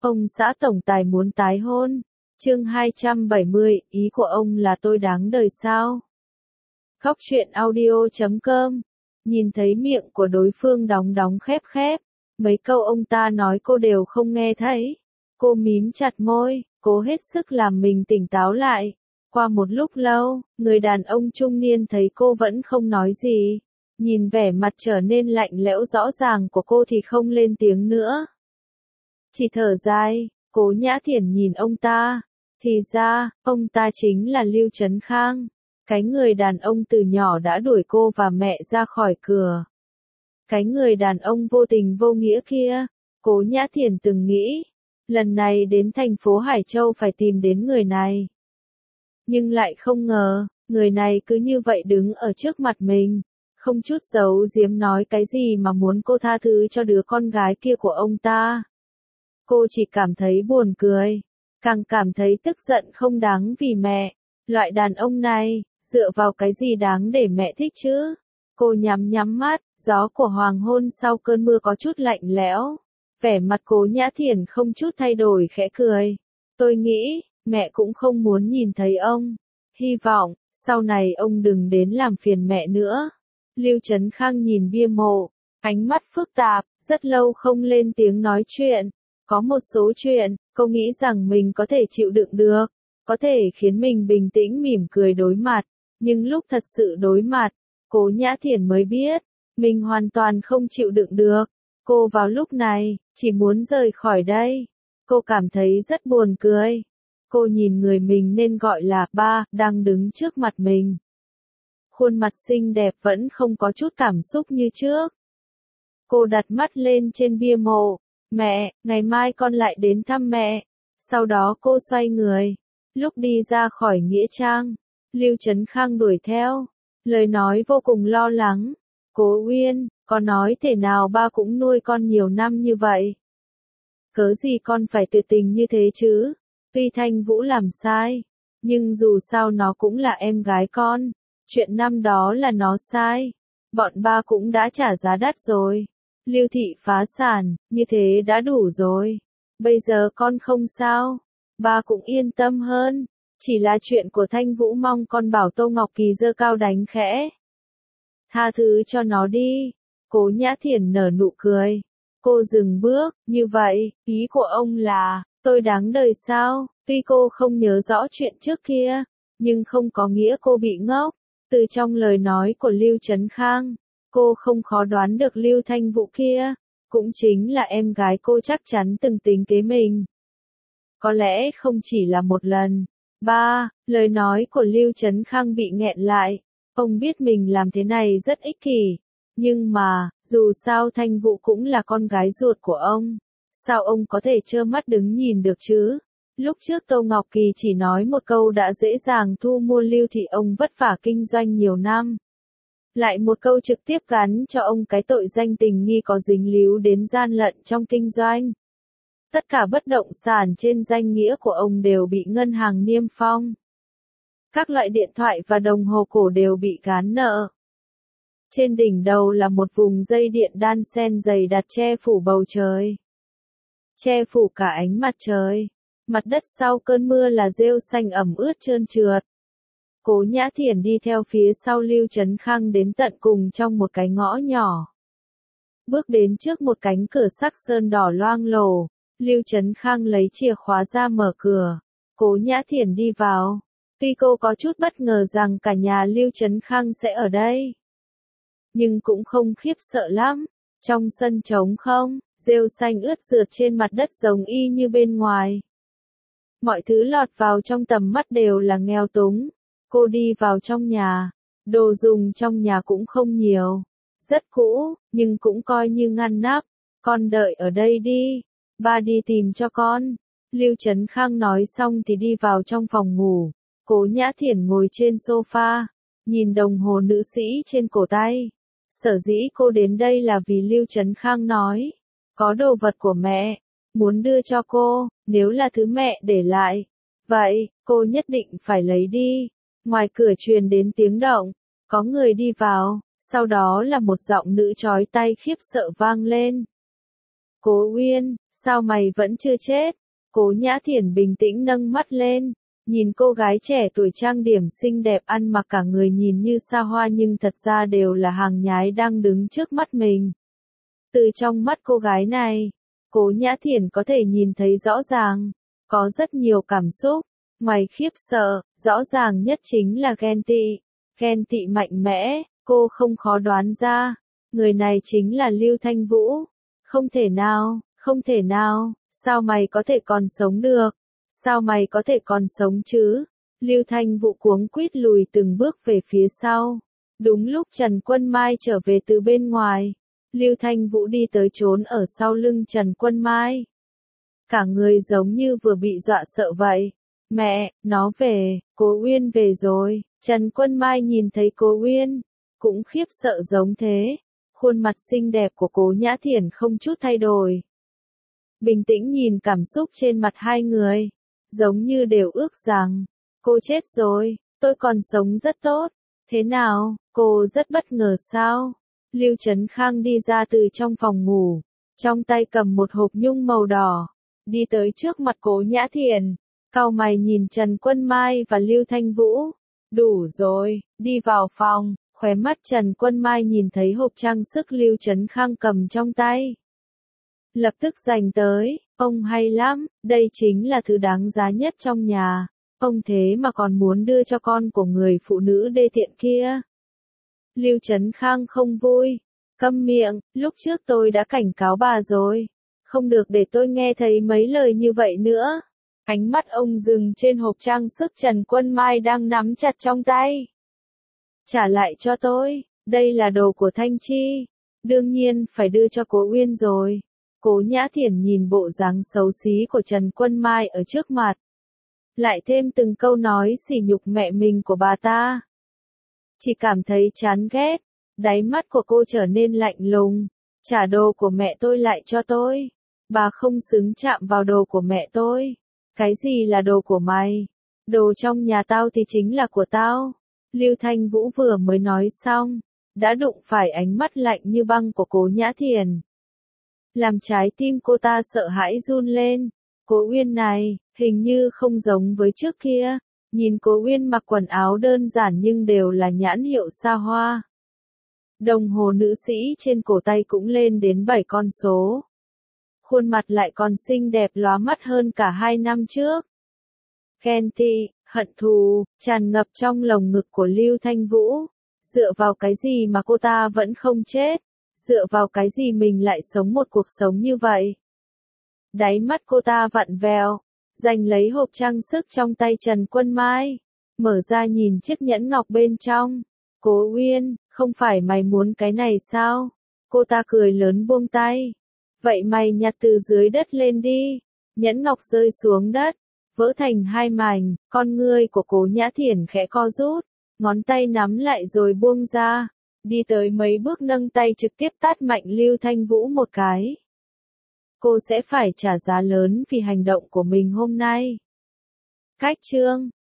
Ông xã tổng tài muốn tái hôn. Chương 270, ý của ông là tôi đáng đời sao? Khóc chuyện audio.com. Nhìn thấy miệng của đối phương đóng đóng khép khép, mấy câu ông ta nói cô đều không nghe thấy. Cô mím chặt môi, cố hết sức làm mình tỉnh táo lại. Qua một lúc lâu, người đàn ông trung niên thấy cô vẫn không nói gì. Nhìn vẻ mặt trở nên lạnh lẽo rõ ràng của cô thì không lên tiếng nữa. Chỉ thở dài, Cố Nhã Thiển nhìn ông ta. Thì ra, ông ta chính là Lưu Trấn Khang. Cái người đàn ông từ nhỏ đã đuổi cô và mẹ ra khỏi cửa. Cái người đàn ông vô tình vô nghĩa kia. Cố Nhã Thiển từng nghĩ, lần này đến thành phố Hải Châu phải tìm đến người này. Nhưng lại không ngờ, người này cứ như vậy đứng ở trước mặt mình, không chút giấu giếm nói cái gì mà muốn cô tha thứ cho đứa con gái kia của ông ta. Cô chỉ cảm thấy buồn cười, càng cảm thấy tức giận không đáng vì mẹ. Loại đàn ông này, dựa vào cái gì đáng để mẹ thích chứ? Cô nhắm mắt, gió của hoàng hôn sau cơn mưa có chút lạnh lẽo. Vẻ mặt Cố Nhã Thiển không chút thay đổi khẽ cười. Tôi nghĩ, mẹ cũng không muốn nhìn thấy ông. Hy vọng, sau này ông đừng đến làm phiền mẹ nữa. Lưu Trấn Khang nhìn bia mộ, ánh mắt phức tạp, rất lâu không lên tiếng nói chuyện. Có một số chuyện, cô nghĩ rằng mình có thể chịu đựng được, có thể khiến mình bình tĩnh mỉm cười đối mặt, nhưng lúc thật sự đối mặt, Cố Nhã Thiển mới biết, mình hoàn toàn không chịu đựng được. Cô vào lúc này, chỉ muốn rời khỏi đây. Cô cảm thấy rất buồn cười. Cô nhìn người mình nên gọi là ba, đang đứng trước mặt mình. Khuôn mặt xinh đẹp vẫn không có chút cảm xúc như trước. Cô đặt mắt lên trên bia mộ. Mẹ, ngày mai con lại đến thăm mẹ. Sau đó cô xoay người. Lúc đi ra khỏi nghĩa trang, Lưu Trấn Khang đuổi theo. Lời nói vô cùng lo lắng. Cố Uyên, con nói thế nào ba cũng nuôi con nhiều năm như vậy. Cớ gì con phải tuyệt tình như thế chứ? Tuy Thanh Vũ làm sai, nhưng dù sao nó cũng là em gái con. Chuyện năm đó là nó sai. Bọn ba cũng đã trả giá đắt rồi. Lưu thị phá sản, như thế đã đủ rồi. Bây giờ con không sao. Ba cũng yên tâm hơn. Chỉ là chuyện của Thanh Vũ mong con bảo Tô Ngọc Kỳ giơ cao đánh khẽ. Tha thứ cho nó đi. Cố Nhã Thiển nở nụ cười. Cô dừng bước, như vậy, ý của ông là, tôi đáng đời sao? Tuy cô không nhớ rõ chuyện trước kia, nhưng không có nghĩa cô bị ngốc. Từ trong lời nói của Lưu Trấn Khang, cô không khó đoán được Lưu Thanh Vũ kia, cũng chính là em gái cô chắc chắn từng tính kế mình. Có lẽ không chỉ là một lần. Ba, lời nói của Lưu Trấn Khang bị nghẹn lại. Ông biết mình làm thế này rất ích kỷ. Nhưng mà, dù sao Thanh Vũ cũng là con gái ruột của ông. Sao ông có thể trơ mắt đứng nhìn được chứ? Lúc trước Tô Ngọc Kỳ chỉ nói một câu đã dễ dàng thu mua Lưu thì ông vất vả kinh doanh nhiều năm. Lại một câu trực tiếp gắn cho ông cái tội danh tình nghi có dính líu đến gian lận trong kinh doanh. Tất cả bất động sản trên danh nghĩa của ông đều bị ngân hàng niêm phong. Các loại điện thoại và đồng hồ cổ đều bị gán nợ. Trên đỉnh đầu là một vùng dây điện đan xen dày đặc che phủ bầu trời. Che phủ cả ánh mặt trời. Mặt đất sau cơn mưa là rêu xanh ẩm ướt trơn trượt. Cố Nhã Thiển đi theo phía sau Lưu Trấn Khang đến tận cùng trong một cái ngõ nhỏ. Bước đến trước một cánh cửa sắc sơn đỏ loang lổ, Lưu Trấn Khang lấy chìa khóa ra mở cửa. Cố Nhã Thiển đi vào. Tuy cô có chút bất ngờ rằng cả nhà Lưu Trấn Khang sẽ ở đây, nhưng cũng không khiếp sợ lắm. Trong sân trống không, rêu xanh ướt rượt trên mặt đất giống y như bên ngoài. Mọi thứ lọt vào trong tầm mắt đều là nghèo túng. Cô đi vào trong nhà. Đồ dùng trong nhà cũng không nhiều. Rất cũ, nhưng cũng coi như ngăn nắp. Con đợi ở đây đi. Ba đi tìm cho con. Lưu Trấn Khang nói xong thì đi vào trong phòng ngủ. Cố Nhã Thiển ngồi trên sofa, nhìn đồng hồ nữ sĩ trên cổ tay. Sở dĩ cô đến đây là vì Lưu Trấn Khang nói, có đồ vật của mẹ, muốn đưa cho cô, nếu là thứ mẹ để lại. Vậy, cô nhất định phải lấy đi. Ngoài cửa truyền đến tiếng động, có người đi vào, sau đó là một giọng nữ chói tai khiếp sợ vang lên. Cố Uyên, sao mày vẫn chưa chết? Cố Nhã Thiển bình tĩnh nâng mắt lên, nhìn cô gái trẻ tuổi trang điểm xinh đẹp ăn mặc cả người nhìn như xa hoa nhưng thật ra đều là hàng nhái đang đứng trước mắt mình. Từ trong mắt cô gái này, Cố Nhã Thiển có thể nhìn thấy rõ ràng, có rất nhiều cảm xúc, ngoài khiếp sợ, rõ ràng nhất chính là ghen tị mạnh mẽ, cô không khó đoán ra, người này chính là Lưu Thanh Vũ. Không thể nào, sao mày có thể còn sống được? Sao mày có thể còn sống chứ? Lưu Thanh Vũ cuống quýt lùi từng bước về phía sau. Đúng lúc Trần Quân Mai trở về từ bên ngoài, Lưu Thanh Vũ đi tới trốn ở sau lưng Trần Quân Mai. Cả người giống như vừa bị dọa sợ vậy. Mẹ, nó về, Cố Uyên về rồi. Trần Quân Mai nhìn thấy Cố Uyên, cũng khiếp sợ giống thế. Khuôn mặt xinh đẹp của Cố Nhã Thiển không chút thay đổi. Bình tĩnh nhìn cảm xúc trên mặt hai người, giống như đều ước rằng, cô chết rồi, tôi còn sống rất tốt. Thế nào, cô rất bất ngờ sao? Lưu Trấn Khang đi ra từ trong phòng ngủ, trong tay cầm một hộp nhung màu đỏ, đi tới trước mặt Cố Nhã Thiển, cau mày nhìn Trần Quân Mai và Lưu Thanh Vũ. Đủ rồi, đi vào phòng. Khóe mắt Trần Quân Mai nhìn thấy hộp trang sức Lưu Trấn Khang cầm trong tay. Lập tức giành tới, ông hay lắm, đây chính là thứ đáng giá nhất trong nhà. Ông thế mà còn muốn đưa cho con của người phụ nữ đê tiện kia. Lưu Trấn Khang không vui. Câm miệng, lúc trước tôi đã cảnh cáo bà rồi. Không được để tôi nghe thấy mấy lời như vậy nữa. Ánh mắt ông dừng trên hộp trang sức Trần Quân Mai đang nắm chặt trong tay. Trả lại cho tôi, đây là đồ của Thanh Chi. Đương nhiên phải đưa cho Cố Uyên rồi. Cố Nhã Thiển nhìn bộ dáng xấu xí của Trần Quân Mai ở trước mặt. Lại thêm từng câu nói sỉ nhục mẹ mình của bà ta. Chỉ cảm thấy chán ghét. Đáy mắt của cô trở nên lạnh lùng. Trả đồ của mẹ tôi lại cho tôi. Bà không xứng chạm vào đồ của mẹ tôi. Cái gì là đồ của mày? Đồ trong nhà tao thì chính là của tao. Lưu Thanh Vũ vừa mới nói xong, đã đụng phải ánh mắt lạnh như băng của Cố Nhã Thiển. Làm trái tim cô ta sợ hãi run lên. Cố Uyên này, hình như không giống với trước kia. Nhìn Cố Uyên mặc quần áo đơn giản nhưng đều là nhãn hiệu xa hoa. Đồng hồ nữ sĩ trên cổ tay cũng lên đến 7 con số. Khuôn mặt lại còn xinh đẹp lóa mắt hơn cả 2 năm trước. Ghen tị, hận thù, tràn ngập trong lồng ngực của Lưu Thanh Vũ. Dựa vào cái gì mà cô ta vẫn không chết? Dựa vào cái gì mình lại sống một cuộc sống như vậy? Đáy mắt cô ta vặn vẹo, giành lấy hộp trang sức trong tay Trần Quân Mai, mở ra nhìn chiếc nhẫn ngọc bên trong. Cố Uyên, không phải mày muốn cái này sao? Cô ta cười lớn buông tay. Vậy mày nhặt từ dưới đất lên đi. Nhẫn ngọc rơi xuống đất, vỡ thành hai mảnh, con ngươi của Cố Nhã Thiển khẽ co rút, ngón tay nắm lại rồi buông ra, đi tới mấy bước nâng tay trực tiếp tát mạnh Lưu Thanh Vũ một cái. Cô sẽ phải trả giá lớn vì hành động của mình hôm nay. Cách chương